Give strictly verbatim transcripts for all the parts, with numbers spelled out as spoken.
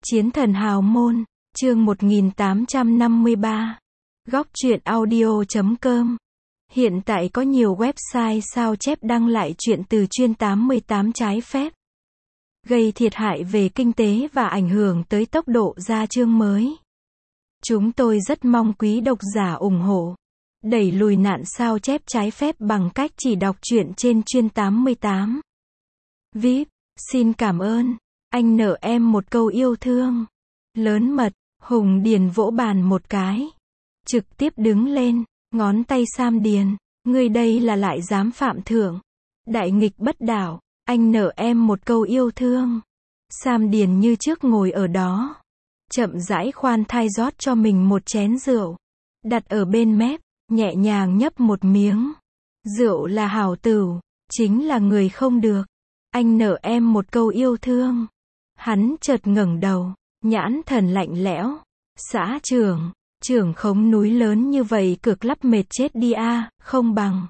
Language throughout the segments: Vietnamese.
Chiến thần hào môn, chương một nghìn tám trăm năm mươi ba. Góc truyện audio chấm com. Hiện tại có nhiều website sao chép đăng lại truyện từ chuyên tám mươi tám trái phép, gây thiệt hại về kinh tế và ảnh hưởng tới tốc độ ra chương mới. Chúng tôi rất mong quý độc giả ủng hộ, đẩy lùi nạn sao chép trái phép bằng cách chỉ đọc truyện trên chuyên tám mươi tám. vê i pê, xin cảm ơn. Anh nợ em một câu yêu thương. Lớn mật, Hùng Điền vỗ bàn một cái. Trực tiếp đứng lên, ngón tay Sam Điền. Ngươi đây là lại dám phạm thượng. Đại nghịch bất đạo, anh nợ em một câu yêu thương. Sam Điền như trước ngồi ở đó. Chậm rãi khoan thai rót cho mình một chén rượu. Đặt ở bên mép, nhẹ nhàng nhấp một miếng. Rượu là hảo tửu, chính là người không được. Anh nợ em một câu yêu thương. Hắn chợt ngẩng đầu, nhãn thần lạnh lẽo. Xã trưởng, trưởng khống núi lớn như vậy cực lắm mệt chết đi a, à, không bằng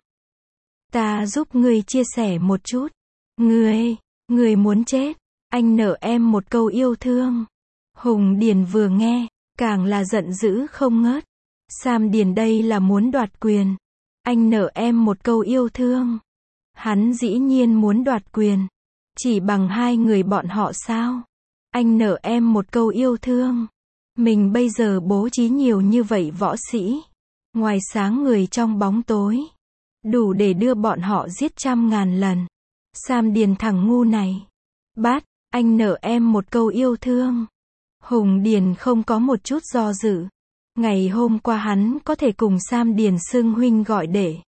ta giúp ngươi chia sẻ một chút. Ngươi, ngươi muốn chết, anh nợ em một câu yêu thương. Hùng Điền vừa nghe, càng là giận dữ không ngớt. Sam Điền đây là muốn đoạt quyền. Anh nợ em một câu yêu thương. Hắn dĩ nhiên muốn đoạt quyền. Chỉ bằng hai người bọn họ sao? Anh nợ em một câu yêu thương. Mình bây giờ bố trí nhiều như vậy võ sĩ. Ngoài sáng người trong bóng tối. Đủ để đưa bọn họ giết trăm ngàn lần. Sam Điền thằng ngu này. Bát, anh nợ em một câu yêu thương. Hùng Điền không có một chút do dự. Ngày hôm qua hắn có thể cùng Sam Điền xưng huynh gọi đệ.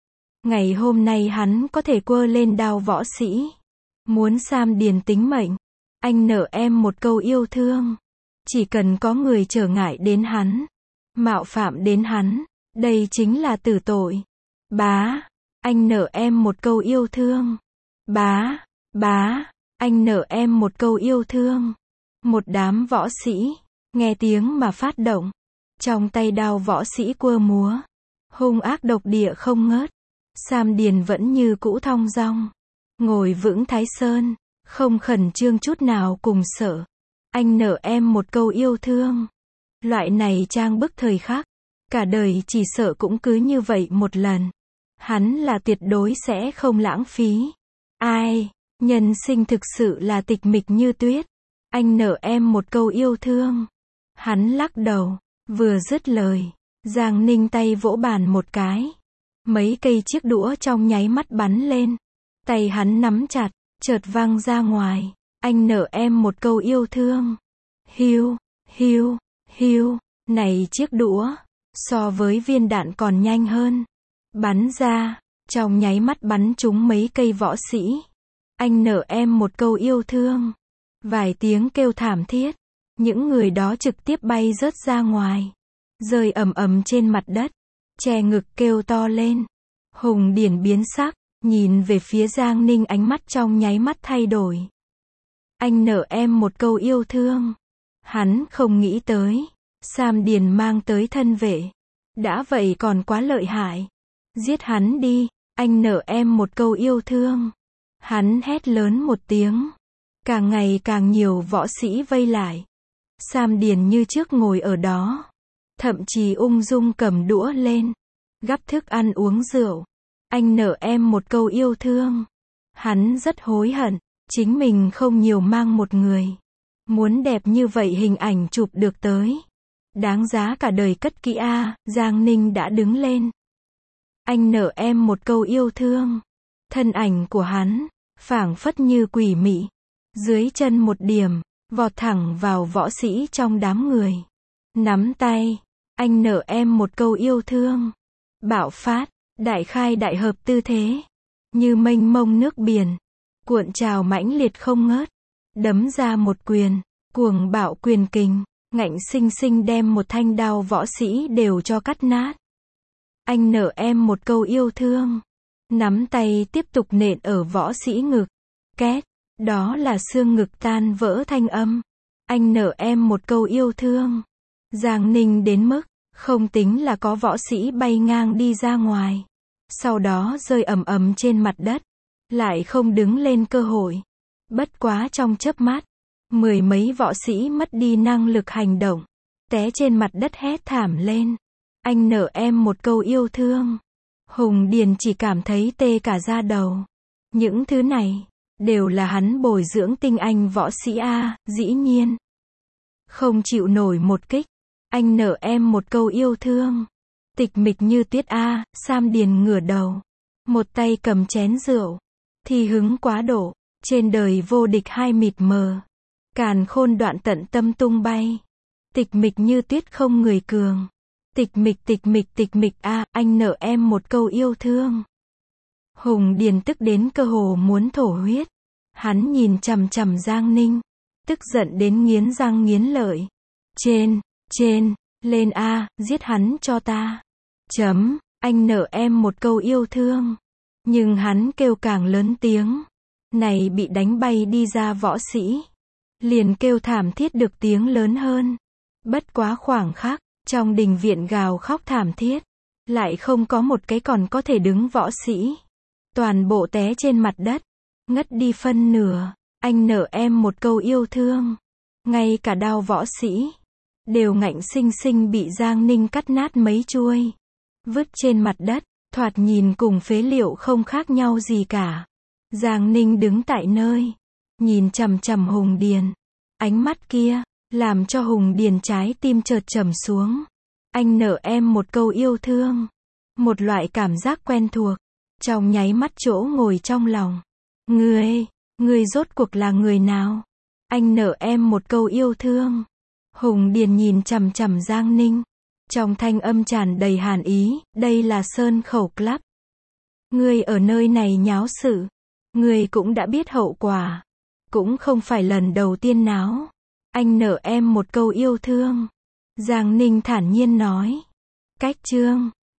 Ngày hôm nay hắn có thể quơ lên đao võ sĩ. Muốn Sam Điền tính mệnh. Anh nợ em một câu yêu thương. Chỉ cần có người trở ngại đến hắn, mạo phạm đến hắn, đây chính là tử tội. Bá, anh nợ em một câu yêu thương. Bá, bá, anh nợ em một câu yêu thương. Một đám võ sĩ, nghe tiếng mà phát động. Trong tay đao võ sĩ quơ múa. Hung ác độc địa không ngớt. Sam Điền vẫn như cũ thong dong. Ngồi vững Thái Sơn, không khẩn trương chút nào cùng sợ. Anh nợ em một câu yêu thương. Loại này trang bức thời khắc, cả đời chỉ sợ cũng cứ như vậy một lần. Hắn là tuyệt đối sẽ không lãng phí. Ai, nhân sinh thực sự là tịch mịch như tuyết. Anh nợ em một câu yêu thương. Hắn lắc đầu, vừa dứt lời, Giang Ninh tay vỗ bàn một cái. Mấy cây chiếc đũa trong nháy mắt bắn lên. Tay hắn nắm chặt, chợt văng ra ngoài. Anh nợ em một câu yêu thương. Hiu, hiu, hiu, này chiếc đũa, so với viên đạn còn nhanh hơn. Bắn ra, trong nháy mắt bắn trúng mấy cây võ sĩ. Anh nợ em một câu yêu thương. Vài tiếng kêu thảm thiết. Những người đó trực tiếp bay rớt ra ngoài. Rơi ầm ầm trên mặt đất. Che ngực kêu to lên. Hùng Điền biến sắc, nhìn về phía Giang Ninh ánh mắt trong nháy mắt thay đổi. Anh nợ em một câu yêu thương. Hắn không nghĩ tới. Sam Điền mang tới thân vệ. Đã vậy còn quá lợi hại. Giết hắn đi, anh nợ em một câu yêu thương. Hắn hét lớn một tiếng. Càng ngày càng nhiều võ sĩ vây lại. Sam Điền như trước ngồi ở đó. Thậm chí ung dung cầm đũa lên. Gắp thức ăn uống rượu. Anh nợ em một câu yêu thương. Hắn rất hối hận. Chính mình không nhiều mang một người. Muốn đẹp như vậy hình ảnh chụp được tới. Đáng giá cả đời cất kỹ a. À, Giang Ninh đã đứng lên. Anh nợ em một câu yêu thương. Thân ảnh của hắn, phảng phất như quỷ mị. Dưới chân một điểm, vọt thẳng vào võ sĩ trong đám người. Nắm tay, anh nợ em một câu yêu thương. Bạo phát, đại khai đại hợp tư thế. Như mênh mông nước biển. Cuộn trào mãnh liệt không ngớt. Đấm ra một quyền, cuồng bạo quyền kình, ngạnh xinh xinh đem một thanh đao võ sĩ đều cho cắt nát. Anh nợ em một câu yêu thương. Nắm tay tiếp tục nện ở võ sĩ ngực. Két, đó là xương ngực tan vỡ thanh âm. Anh nợ em một câu yêu thương. Giang Ninh đến mức, không tính là có võ sĩ bay ngang đi ra ngoài. Sau đó rơi ầm ầm trên mặt đất. Lại không đứng lên cơ hội. Bất quá trong chớp mắt, Mười mấy võ sĩ mất đi năng lực hành động, té trên mặt đất hét thảm lên. Anh nợ em một câu yêu thương. Hùng Điền chỉ cảm thấy tê cả da đầu. Những thứ này, đều là hắn bồi dưỡng tinh anh võ sĩ A, dĩ nhiên. Không chịu nổi một kích. Anh nợ em một câu yêu thương. Tịch mịch như tuyết A, Sam Điền ngửa đầu. Một tay cầm chén rượu. Thì hứng quá độ. Trên đời vô địch hai mịt mờ. Càn khôn đoạn tận tâm tung bay. Tịch mịch như tuyết không người cường. Tịch mịch tịch mịch tịch mịch A, anh nợ em một câu yêu thương. Hùng Điền tức đến cơ hồ muốn thổ huyết. Hắn nhìn chằm chằm Giang Ninh. Tức giận đến nghiến răng nghiến lợi. Trên, trên, lên A, giết hắn cho ta. Chấm, anh nợ em một câu yêu thương. Nhưng hắn kêu càng lớn tiếng. Này bị đánh bay đi ra võ sĩ. Liền kêu thảm thiết được tiếng lớn hơn. Bất quá khoảng khắc, trong đình viện gào khóc thảm thiết. Lại không có một cái còn có thể đứng võ sĩ. Toàn bộ té trên mặt đất. Ngất đi phân nửa. Anh nợ em một câu yêu thương. Ngay cả đao võ sĩ. Đều ngạnh xinh xinh bị Giang Ninh cắt nát mấy chuôi. Vứt trên mặt đất. Thoạt nhìn cùng phế liệu không khác nhau gì cả. Giang Ninh đứng tại nơi. Nhìn chằm chằm Hùng Điền. Ánh mắt kia. Làm cho Hùng Điền trái tim chợt trầm xuống. Anh nợ em một câu yêu thương. Một loại cảm giác quen thuộc. Trong nháy mắt chỗ ngồi trong lòng. Ngươi, ngươi rốt cuộc là người nào? Anh nợ em một câu yêu thương. Hùng Điền nhìn chằm chằm Giang Ninh. Trong thanh âm tràn đầy hàn ý, đây là Sơn Khẩu Club. Ngươi ở nơi này nháo sự. Ngươi cũng đã biết hậu quả. Cũng không phải lần đầu tiên náo. Anh nợ em một câu yêu thương. Giang Ninh thản nhiên nói. Cách chương